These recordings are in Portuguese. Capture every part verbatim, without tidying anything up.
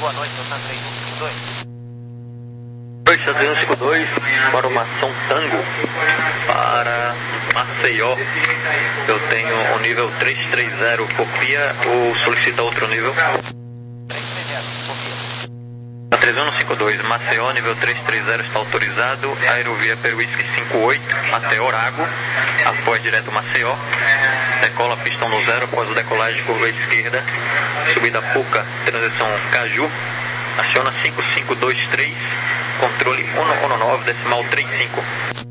boa noite, Delta três um cinco dois. Oi, três um cinco dois, formação Tango para Maceió. Eu tenho o nível três três zero, copia ou solicita outro nível? três três zero, copia. três um cinco dois, Maceió, nível três três zero está autorizado, aerovia Peruísque cinco oito até Orago, após direto Maceió, decola pistão no zero, após o decolagem curva esquerda, subida Puca, transição Caju, aciona cinco cinco dois três, controle um um nove, decimal trinta e cinco.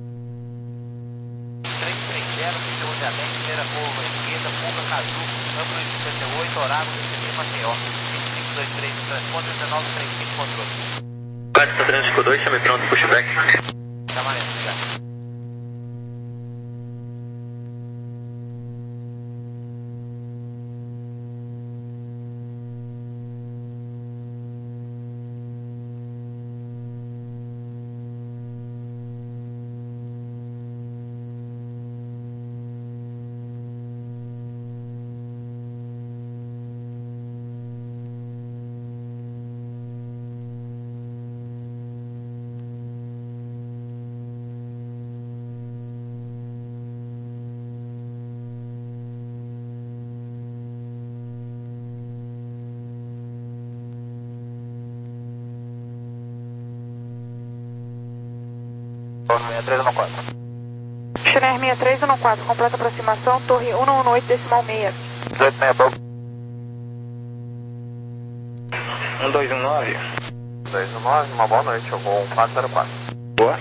três três zero, pista rodeamento, primeira curva esquerda, Puca, Caju, ângulo de cinquenta e oito, Orago, descendente Maceió. cinco cinco dois três, transponder dezenove trinta e cinco, controle. Delta três um cinco dois, chame pronto, pushback. Tá valendo, obrigado. sessenta e três um quatro. Channel sessenta e três um quatro, completa aproximação, torre um um oito, decimal seis. dezoito meia pouco. um dois um nove. dois um nove, uma boa noite, eu vou um quatro zero quatro. Boa.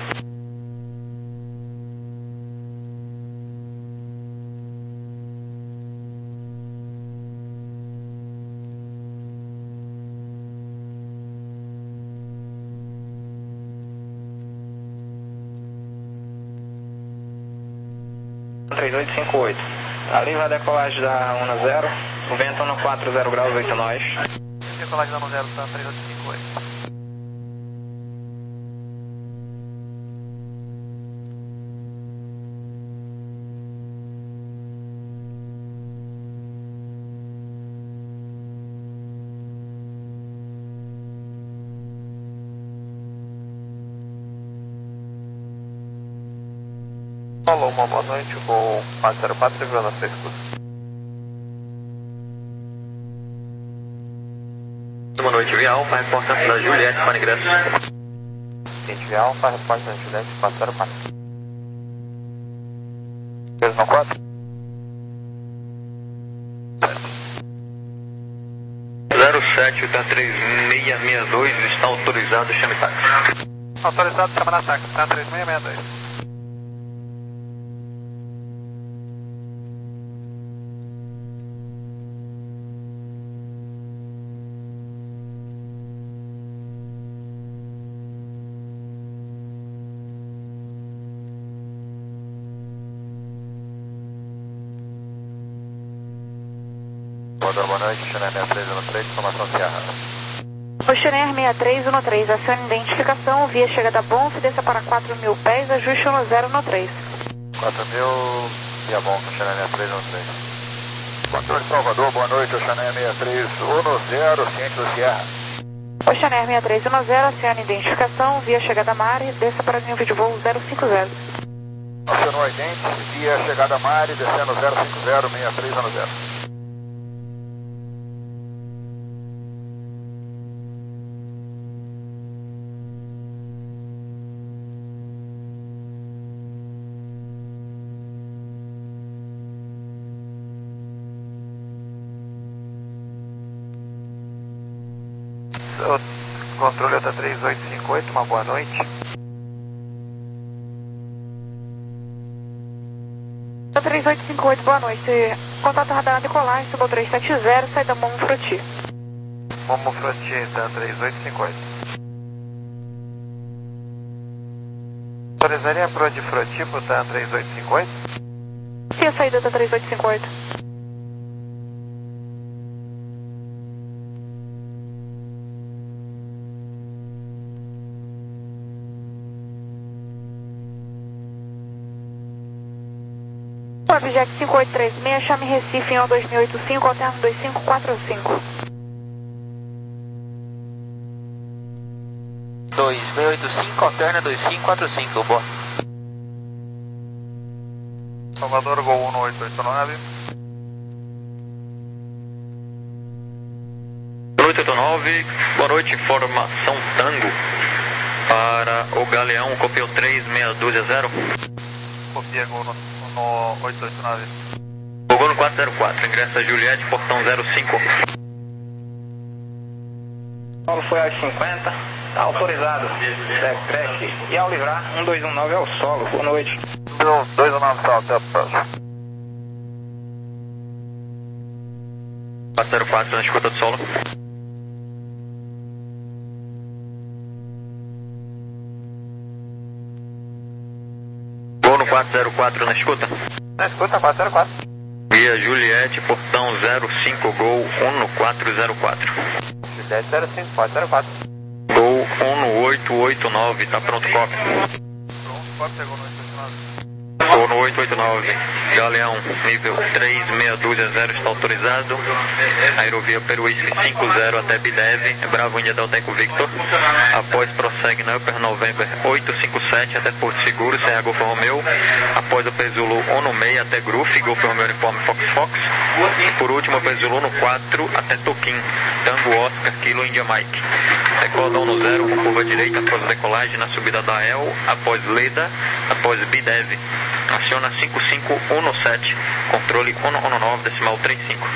três oito cinco oito. Ali vai a decolagem da um zero, o vento no quatro zero graus, oito nós. Decolagem da um zero, tá três oito cinco oito. Alô, uma boa noite, vou quatro zero quatro, segurando a sua escuta. Boa noite, Via Alfa, reporta da Juliette para ingressos. Gente, Via Alfa, repórter da Juliette, quatro zero quatro. três um quatro. zero sete, tá três seis seis dois, está autorizado, chame táxi. Autorizado, chama na táxi, tá três seis seis dois. Boa noite, Channel sessenta e três um três, informação Sierra. O Channel sessenta e três um três, acione identificação, via chegada Bonf, desça para quatro mil pés, ajuste um zero um três. quatro mil, via bom, Channel sessenta e três um três. Controle Salvador, boa noite, o Channel sessenta e três um zero, ciente do Sierra. O Channel sessenta e três um zero, acione identificação, via chegada Mari, desça para nível de voo zero cinco zero. Acionou a idente, via chegada Mari, descendo zero cinco zero, sessenta e três um zero. Controle Delta três oito cinco oito, uma boa noite. três oito cinco oito, boa noite. Contato radar na decolagem, subo três sete zero, saída Momo Froti. Momo Froti, tá três oito cinco oito. Autorizaria a Pro de Froti pro TAN três oito cinco oito? Sim, a saída da três oito cinco oito. Object cinco oito três seis, chame Recife em um dois mil e oitenta e cinco, alterno dois cinco quatro cinco. dois seis oito cinco, alterna dois cinco quatro cinco, boa. Salvador, Gol um oito oito nove. oito oito nove, boa noite, informação Tango para o Galeão, copiou três meia dúzia zero. Copia Gol no, no oito oito nove. Gol no quatro zero quatro, ingressa Juliette, portão zero cinco. Paulo foi aos cinquenta, tá autorizado, decrete, e ao livrar, um dois um nove é o solo, boa noite. dois um nove, salve, até a próxima. quatro zero quatro na escuta do solo. Gol no quatro zero quatro na escuta. Na escuta, quatro zero quatro. Via Juliette, portão zero cinco, Gol um no quatro zero quatro. Juliette zero cinco, quatro zero quatro. Gol um no oito oito nove, tá pronto, copy. Pronto, pode ser Gol no oito oito nove. Gol no oito oito nove, Galeão, nível três meia dúzia zero está autorizado. Aerovia Peruísque cinco zero até Bidev, Bravo India Delta Eco Victor. Após prossegue na Upper November oito cinco sete até Porto Seguro, Serra Golfo Romeu. Após o Pezulo um no meio até Gruf, Golfo Romeu Uniforme Fox Fox. E por último o Pezulo no quatro até Toquim, Tango Oscar Kilo India Mike. Decodão no zero, com curva direita após a decolagem na subida da El, após Leda, após Bidev. Aciona cinco cinco um sete, controle um um nove, decimal trinta e cinco.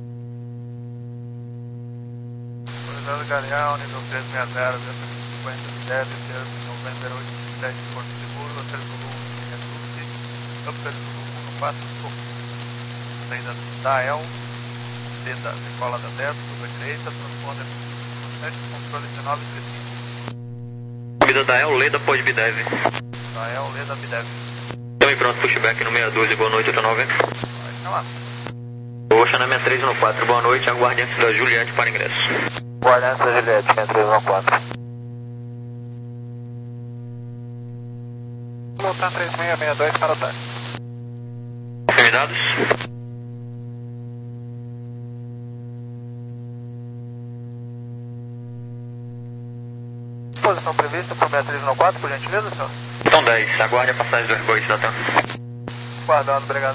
Autorizado Galeão, nível três seis zero, cinquenta dez, November oito sete, Porto Seguro, Hotel Zulu, linha Tuti, Upper Zulu um quatro, saída da El, Leda, decola da dez, curva direita, transponder sete, controle dezenove trinta e cinco. Subida da El, Leda, após Bidev. Da El, Leda, Bidev. Também pronto, pushback no meia dúzia, boa noite, oito nove. Vai chamar. Oxa na sessenta e três no quatro, boa noite, aguarde antes da Juliette para ingresso. Guardiante da Juliette, sessenta e três no quatro. Voltar três seis seis dois para o táxi. Confirmados? Posição prevista por sessenta e três no quatro, por gentileza, senhor? São dez, aguarde a passagem do Airbus da TAM. Guardado, obrigado.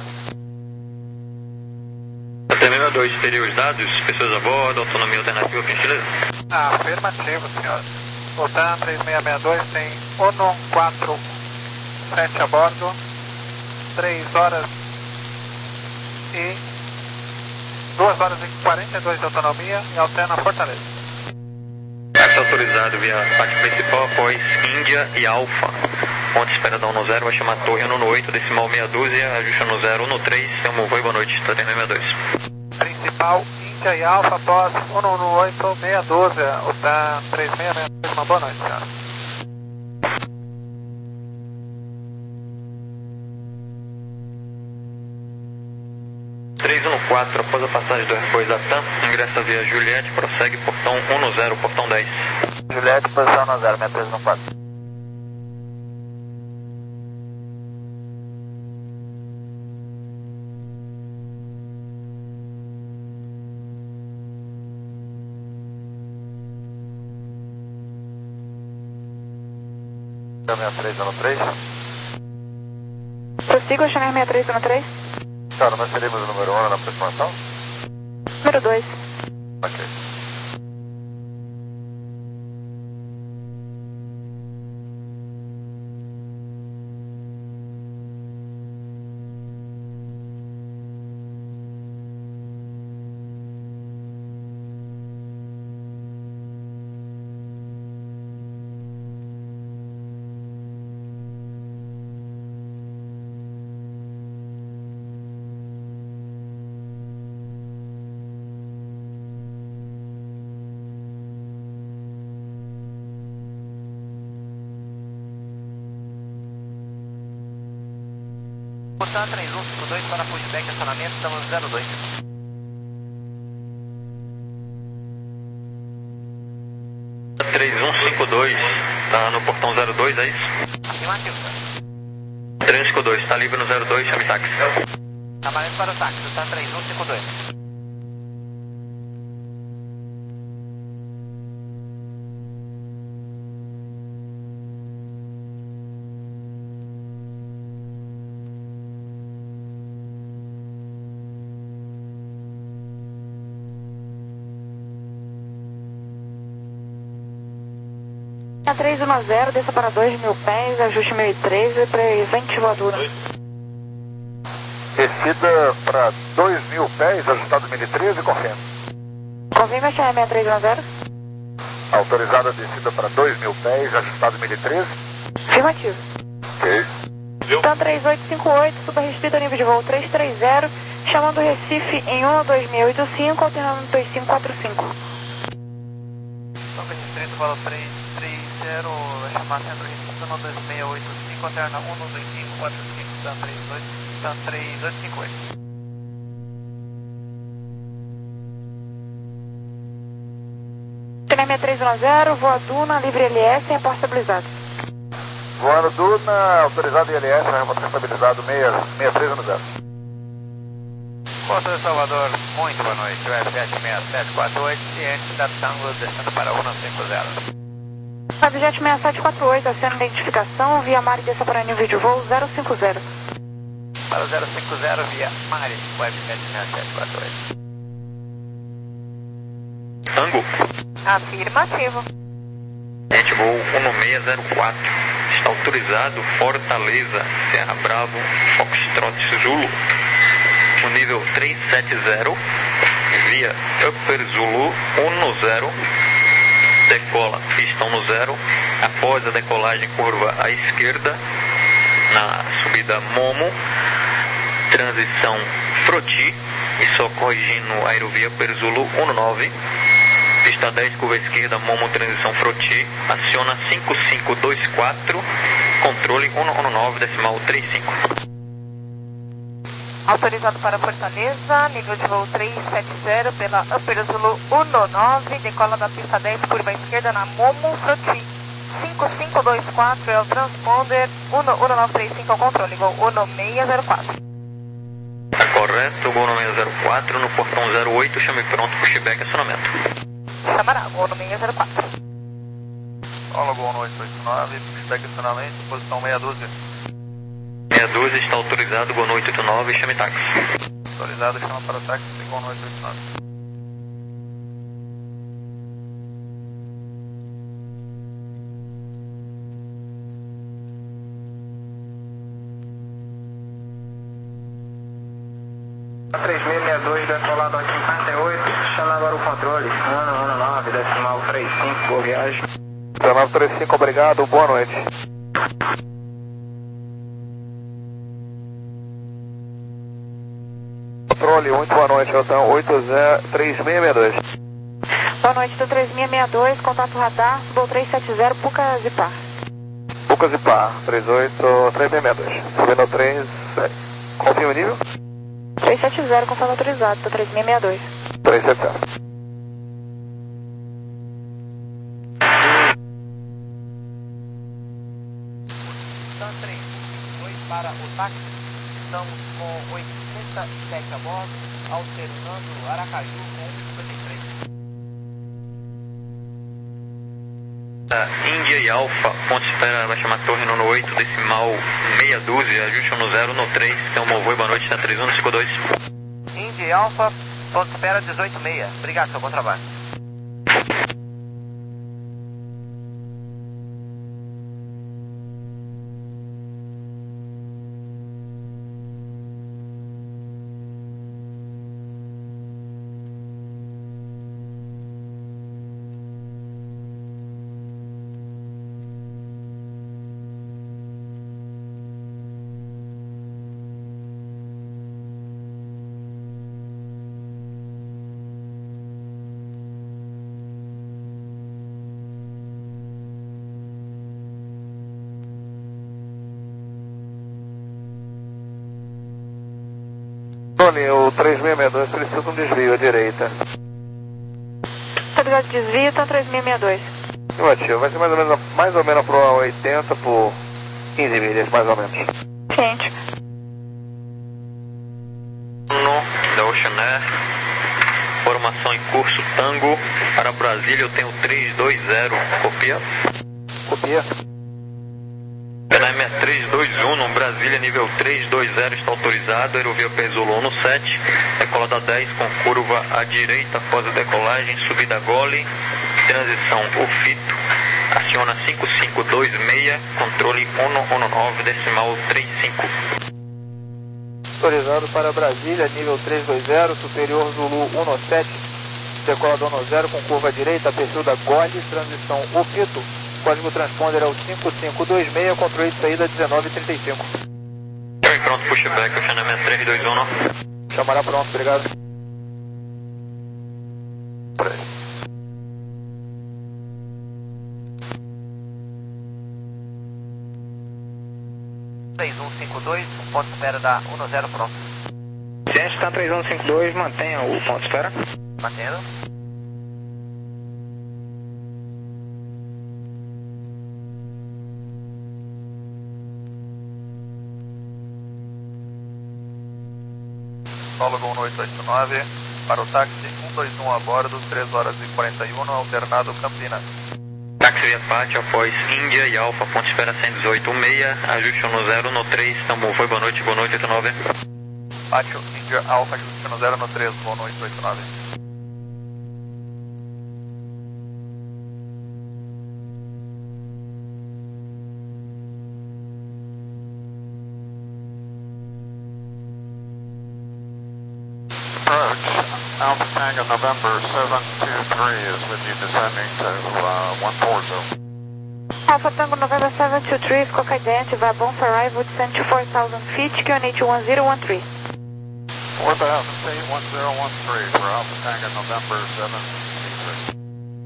Até sessenta e dois, teria os dados, pessoas a bordo, autonomia alternativa, por gentileza? Afirmativo, senhor. Voltar três seis seis dois, tem ONU quatro sete a bordo, três horas e duas horas e quarenta e dois de autonomia e alterna Fortaleza. Está autorizado via parte principal após Índia e Alfa. Ponte espera da um no zero, vai chamar torre um no oito, decimal meia dúzia, ajusta no zero, um no três, tamo voo e boa noite, tá sessenta e dois. Principal, Índia e Alfa, após um no oito, meia dúzia, o TAM três seis seis dois, uma boa noite, senhora. três um quatro, após a passagem do Airbus da TAM, ingressa via Juliette, prossegue portão um no zero, portão dez. Juliette, posição no zero, sessenta e três no quatro. sessenta e três no três. Prossiga, Channel sessenta e três no três. Cara, nós teremos o número um na aproximação? Número dois. Ok. Portanto, três um cinco dois para pushback, acionamento, estamos no zero dois. três um cinco dois, tá no portão zero dois, é isso? Afirmativo, senhor. três um cinco dois, tá livre no zero dois, chame táxi. Trabalhando para o táxi, Portanto, três um cinco dois. três um zero, desça para dois mil pés, ajuste mil e treze, presente voadora. Descida para dois mil pés, ajustado mil e treze, confirma. Confirma, X R seis três um zero. Autorizada a descida para dois mil pés, ajustado mil e treze. Afirmativo. Ok. Então três oito cinco oito, super restrito, nível de voo três três zero, chamando o Recife em um dois seis oito cinco, alternando dois cinco quatro cinco. Super restrito, valor três três zero, vai chamar centro Recife, um dois seis oito cinco, alterna um dois cinco quatro cinco, então três oito, então três oito cinco oito. X R seis três um zero, voa Duna, livre L S, em porta estabilizado. Voando Duna, autorizado I L S, remoto estabilizado seis três um zero. Costa de Salvador, muito boa noite, U S sete seis sete quatro oito, ciente da Tango, descendo para um cinco zero. Webjet seis sete quatro oito, acena identificação, via Mari, desça para nível de voo zero cinco zero. Para o zero cinco zero, via Mari, Webjet seis sete quatro oito. Tango, Afirmativo. gente voo um seis zero quatro, está autorizado Fortaleza, Serra Bravo, Foxtrot Zulu, no nível três sete zero, via Upper Zulu um zero, decola pistão no zero, após a decolagem curva à esquerda, na subida Momo, transição Froti, e só corrigindo a aerovia Upper Zulu nove, pista dez, curva à esquerda, Momo, transição Froti, aciona cinco cinco dois quatro, controle um nove, decimal trinta e cinco. Autorizado para Fortaleza, nível de voo três sete zero, pela Upper Zulu um nove, decola da pista dez, curva à esquerda na Momo, Froti. cinco cinco dois quatro é o transponder, um nove três cinco é o controle, voo um seis zero quatro. Tá correto, gol no seis zero quatro, no portão zero oito, chame pronto, pushback, acionamento. Chamará, voo no seis zero quatro. Solo Gol no oito oito nove, pushback acionamento, posição meia dúzia. meia dúzia está autorizado, gol no oito oito nove, chame táxi. Autorizado, chama para táxi, Gol no oito oito nove. três mil e sessenta e dois, decolado às cinquenta e oito, chama agora o controle, um nove, decimal trinta e cinco, boa viagem. Decimal trinta e cinco, obrigado, boa noite. Controle, muito boa noite, então oito zero três seis seis dois. Boa noite, do três seis seis dois, contato radar, voo três sete zero, Puca Zipar. Puca Zipar, três oito três seis seis dois. Subindo três, confirma o nível? três sete zero, conforme autorizado, do três seis seis dois. três sete zero. Então três dois para o táxi, estamos com oitenta e sete a bordo, alternando Aracaju com cinquenta e três. Uh, Índia e Alfa, ponto de espera, vai chamar torre no oito, decimal meia dúzia, ajuste no zero, no três, então bom voo e boa noite, tá três um cinco dois. Indy Alfa, ponto de espera dezoito seis. Obrigado, seu bom trabalho. Tony, o três seis seis dois precisa de um desvio à direita. Autorizado de desvio, então três seis seis dois. Afirmativo, vai ser mais ou menos, mais ou menos para oitenta por quinze milhas, mais ou menos. Ciente. No da Ocean Air, formação em curso Tango, para Brasília eu tenho três dois zero, copia. Copia. P M três dois um, no Brasília nível três dois zero está autorizado, aerovia Perzolo um sete, decolada dez com curva à direita após a decolagem, subida Gole, transição Ofito, Aciona cinco cinco dois seis, controle um um nove, decimal trinta e cinco. Autorizado para Brasília, nível trezentos e vinte, superior Zulu um sete, decola do zero com curva direita, perfil da Gole, transição Opito, código transponder é o cinco cinco dois seis, controle de saída dezenove trinta e cinco. Oi, pronto, pushback, Ocean M três dois um. Chamará pronto, obrigado. três um cinco dois, ponto de espera da um zero pronto. Gente, está três um cinco dois, mantenha o ponto de espera. Mantendo. Solo um oito oito nove, para o táxi um dois um a bordo, três horas e quarenta e um, alternado Campinas. Táxi Apache após Índia e Alfa, ponto de espera cento e dezoito seis, ajuste no zero no três, Tambu, foi boa noite, boa noite, oito nove. Pátio Índia Alfa, ajuste no zero no três, boa noite, oito nove. Alpha Tango November seven two three is with you descending to uh, one forty. Alpha Tango November seven two three, Coca Identity, Vabon's arrival descent to four thousand feet, Q N H one zero one three. four thousand feet, one zero one three for Alpha Tango November seven two three.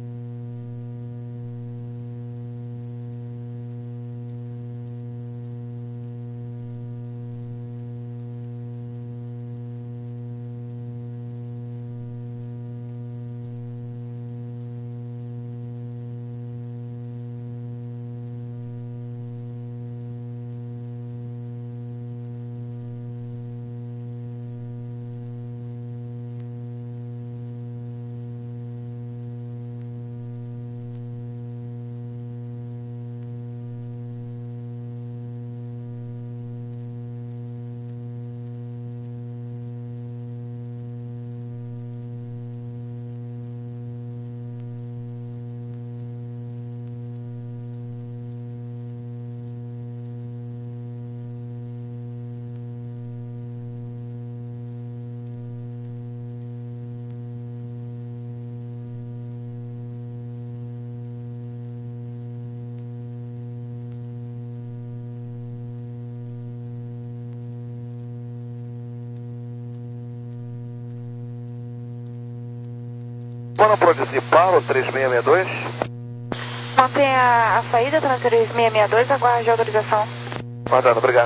Quando produzir Paulo, três seis seis dois. Mantenha a saída, três seis seis dois, aguarde a autorização. Mandando, obrigado.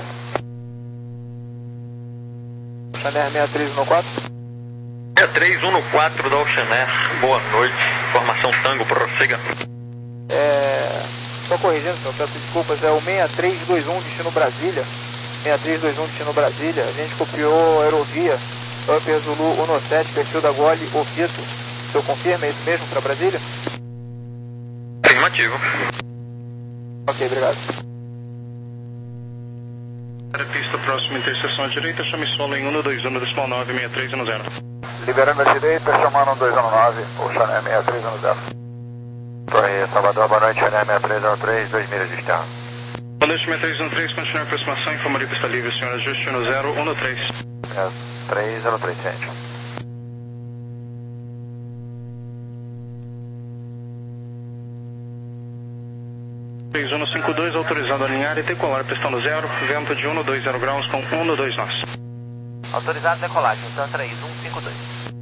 Oceanair sessenta e três um quatro. sessenta e três um quatro da Oceanair, boa noite, formação Tango, prossiga. É... Só corrigindo, senhor, peço desculpas, é o seis três dois um, destino Brasília. seis três dois um, destino Brasília. A gente copiou a aerovia Upper Zulu um sete, perfil da Gole, Opito. O senhor confirma, é isso mesmo para Brasília? Afirmativo. Ok, obrigado. Pista próxima, interseção à direita, chame solo em um dois um, decimal nove, sessenta e três um zero. Liberando a direita, chamando um dois um nove, Oceanair sessenta e três um zero. Torre Salvador, boa noite, Oceanair sessenta e três um três, dois milhas de externo. Boa noite, sessenta e três um três, continue a aproximação, informaria pista livre, senhor, ajuste no zero um três. três zero três, gente. três um cinco dois, autorizado a alinhar e decolar, pistão no zero, vento de um dois zero graus com um dois nós. Autorizado decolagem, então três um cinco dois.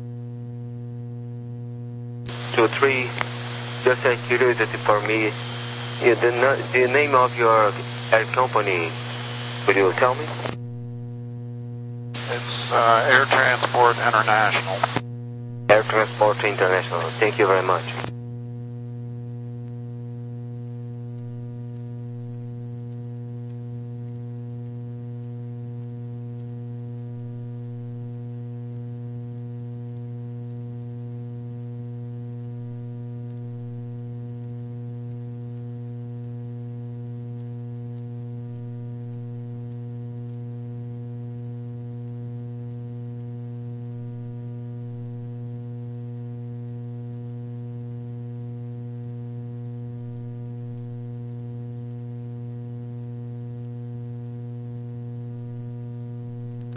two three, just a curiosity for me, yeah, the, the name of your air company, could you tell me? It's uh, Air Transport International. Air Transport International, thank you very much.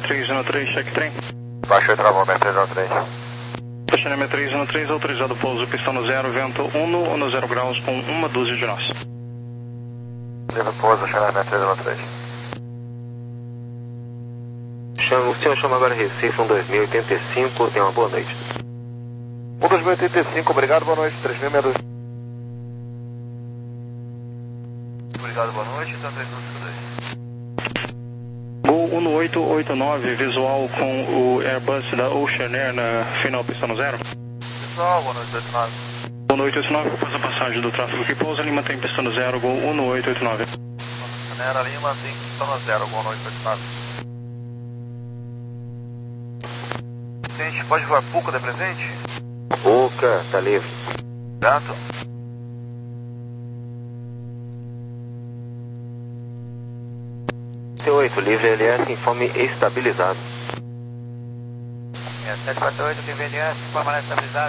três um três, check trem. Baixou e travou seis um três. Estacionamento três um três, autorizado pouso, pistão no zero, vento um no zero graus com uma dúzia de nós. Livre pouso, estacionamento três um três. Chama, o senhor chama agora Recife um dois mil e oitenta e cinco, tenha uma boa noite. um dois mil e oitenta e cinco, obrigado, boa noite, três mil e sessenta e dois. Obrigado, boa noite, então três um cinco dois. Gol um oito oito nove, visual com o Airbus da Ocean Air na final pistão no zero. Pessoal, boa noite, oito nove. Gol um oito oito nove, após a passagem do tráfego que pousa, Lima tem pistão no zero, Gol um oito oito nove. Canera Lima tem pistão no zero, boa noite, oito nove. Gente, pode voar Puca de presente? Puca, tá livre. Gato. T oito, livre L S, informe estabilizado. É, sete quatro oito, livre L S, informe estabilizado.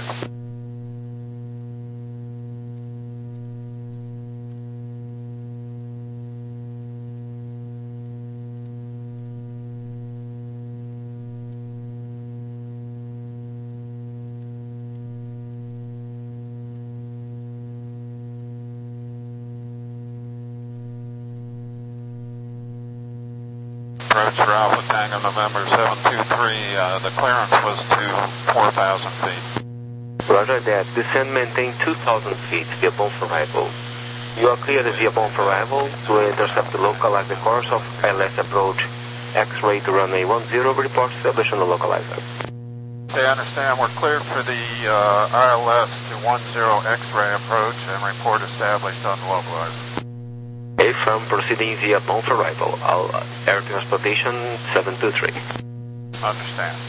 Approach for Alpha Tango November seven two three, uh, the clearance was to four thousand feet. Roger that, descend maintain two thousand feet via bomb arrival. You are cleared via bomb arrival to intercept the localize the course of I L S approach. X-ray to runway one zero, report established on the localizer. They understand we're cleared for the uh, I L S to one zero X-ray approach and report established on the localizer. A from proceeding via bomb arrival, all air transportation seven two three. Understand.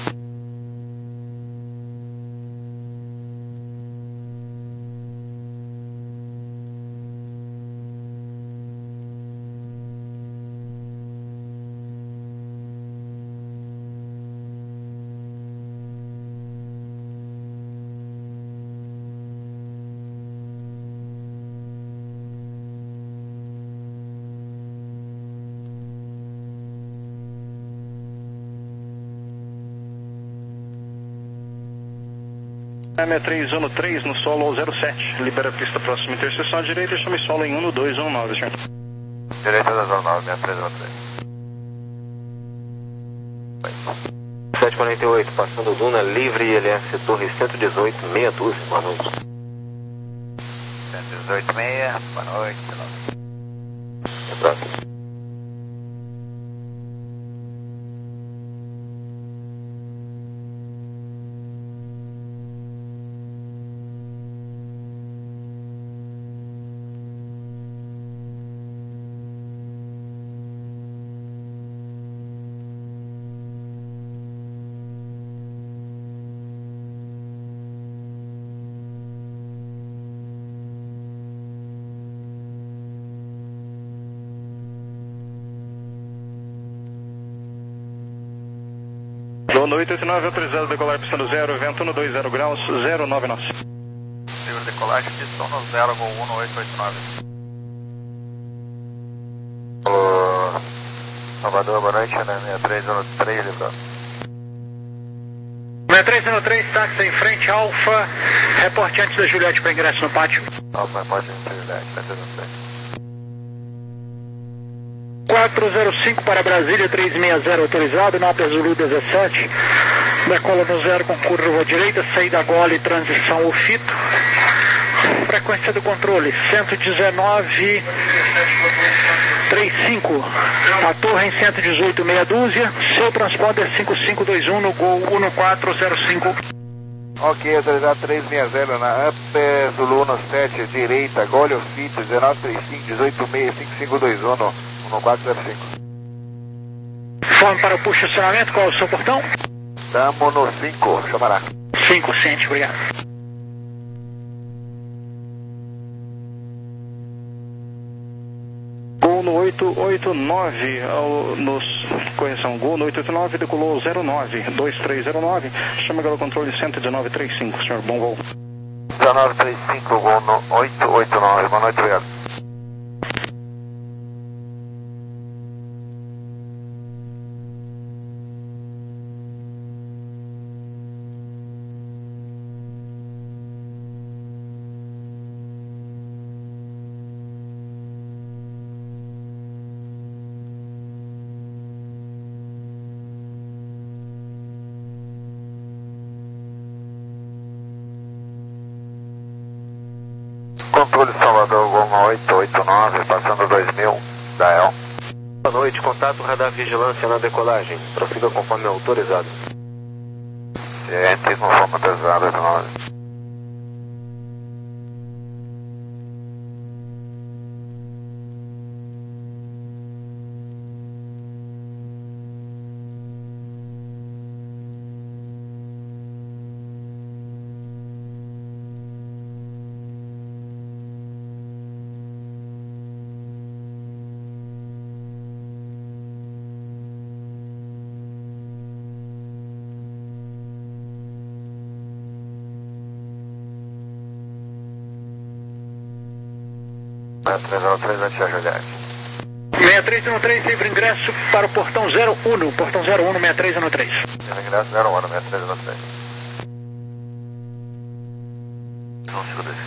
M três um três no solo zero sete, libera a pista próxima interseção à direita e chame solo em um dois um nove, senhor. Direita da zona nove, seis três um três. sete quarenta e oito, passando Duna livre, L S Torre cento e dezoito, meia dúzia, boa noite. cento e dezoito, meia, boa noite. É próximo. Gol oito oito nove, autorizado decolar pista no zero, vento um dois zero graus, zero nove nós. Livre decolagem, pistão no zero, Gol um oito oito nove. Alô, Salvador, boa noite, né? seis três um três, livrando. seis três um três, táxi em frente, Alfa, reporte antes da Juliette para ingresso no pátio. Alfa, pode ir, Juliette, seis três um três. quatro zero cinco para Brasília, três seis zero autorizado, Nápoles Zulu dezessete, decola no zero com curva à direita, saída gole, transição O F I T O, frequência do controle cento e dezenove, trinta e cinco, a torre em cento e dezoito, meia dúzia, seu transponder cinco cinco dois um no Gol um quatro zero cinco. Ok, autorizado três seis zero na Up Zulu sete, direita, Gole O F I T O, dezenove trinta e cinco, dezoito seis, cinco cinco dois um no um quatro zero cinco. Fome para o push estacionamento, qual é o seu portão? Tamo no cinco, chamará. cinco, ciente, obrigado. Gol no oito oito nove, ao, nos, correção, Gol no oito oito nove, decolou zero nove, dois três zero nove, chama agora o controle cento e dezenove trinta e cinco, senhor, bom voo. dezenove trinta e cinco, Gol no oito oito nove, boa noite, obrigado. controle Salvador Goma oito oito nove, passando dois mil, da E L. Boa noite, contato radar vigilância na decolagem. Prossiga conforme autorizado. Ciente, conforme autorizado, oito nove. três zero três, vai te ajudar. seis três um três, livre ingresso para o portão zero um, portão zero um, seis três um três. Livre ingresso zero um, seis três um três. Não se fudeu.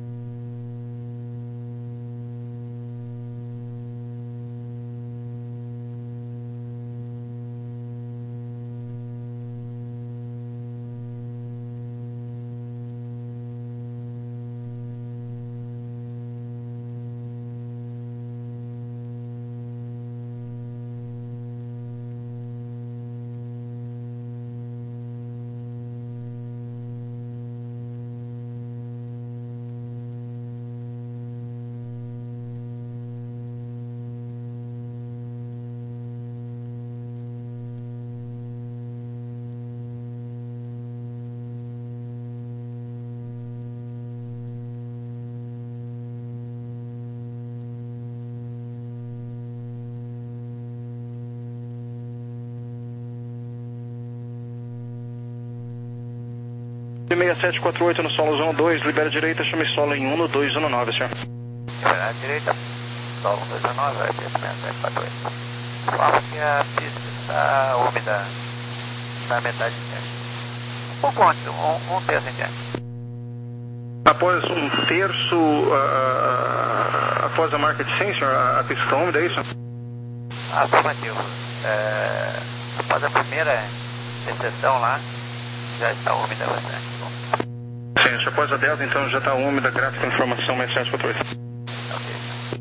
seis sete quatro oito no solo zona dois, libera direita, chame solo em um dois um nove, senhor. Libera direita, solo um dois um nove, vai ter seis sete quatro oito. Informa que a pista está úmida na metade interna. Um pouco antes, um, um terço interno. Após um terço, uh, após a marca de cem, senhor, a pista está úmida, é isso? Afirmativo. É, após a primeira exceção lá, já está úmida bastante. Sim, após a dez, então já está úmida, gráfico informação seis sete quatro oito. Ok.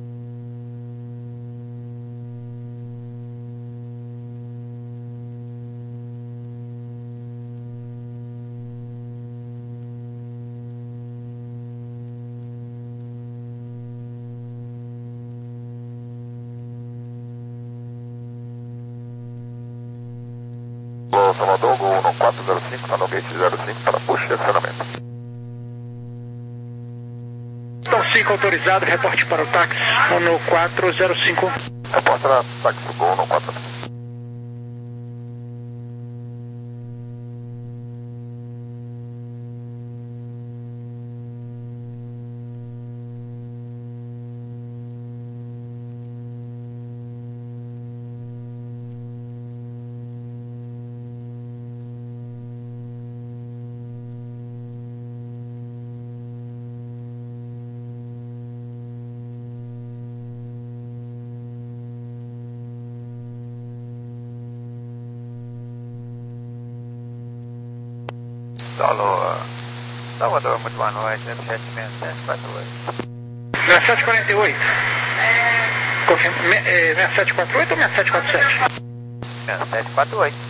Gol Salvador, Gol um quatro zero cinco, está no gate zero cinco para push e acionamento. Então cinco autorizado, reporte para o táxi, no quatro zero cinco. Reporte para táxi Gol um quatro zero cinco. Solo Salvador, muito boa noite, sete seis sete quatro oito. seis sete quatro oito. Confirma, seis sete quatro oito ou seis sete quatro sete? seis sete quatro oito.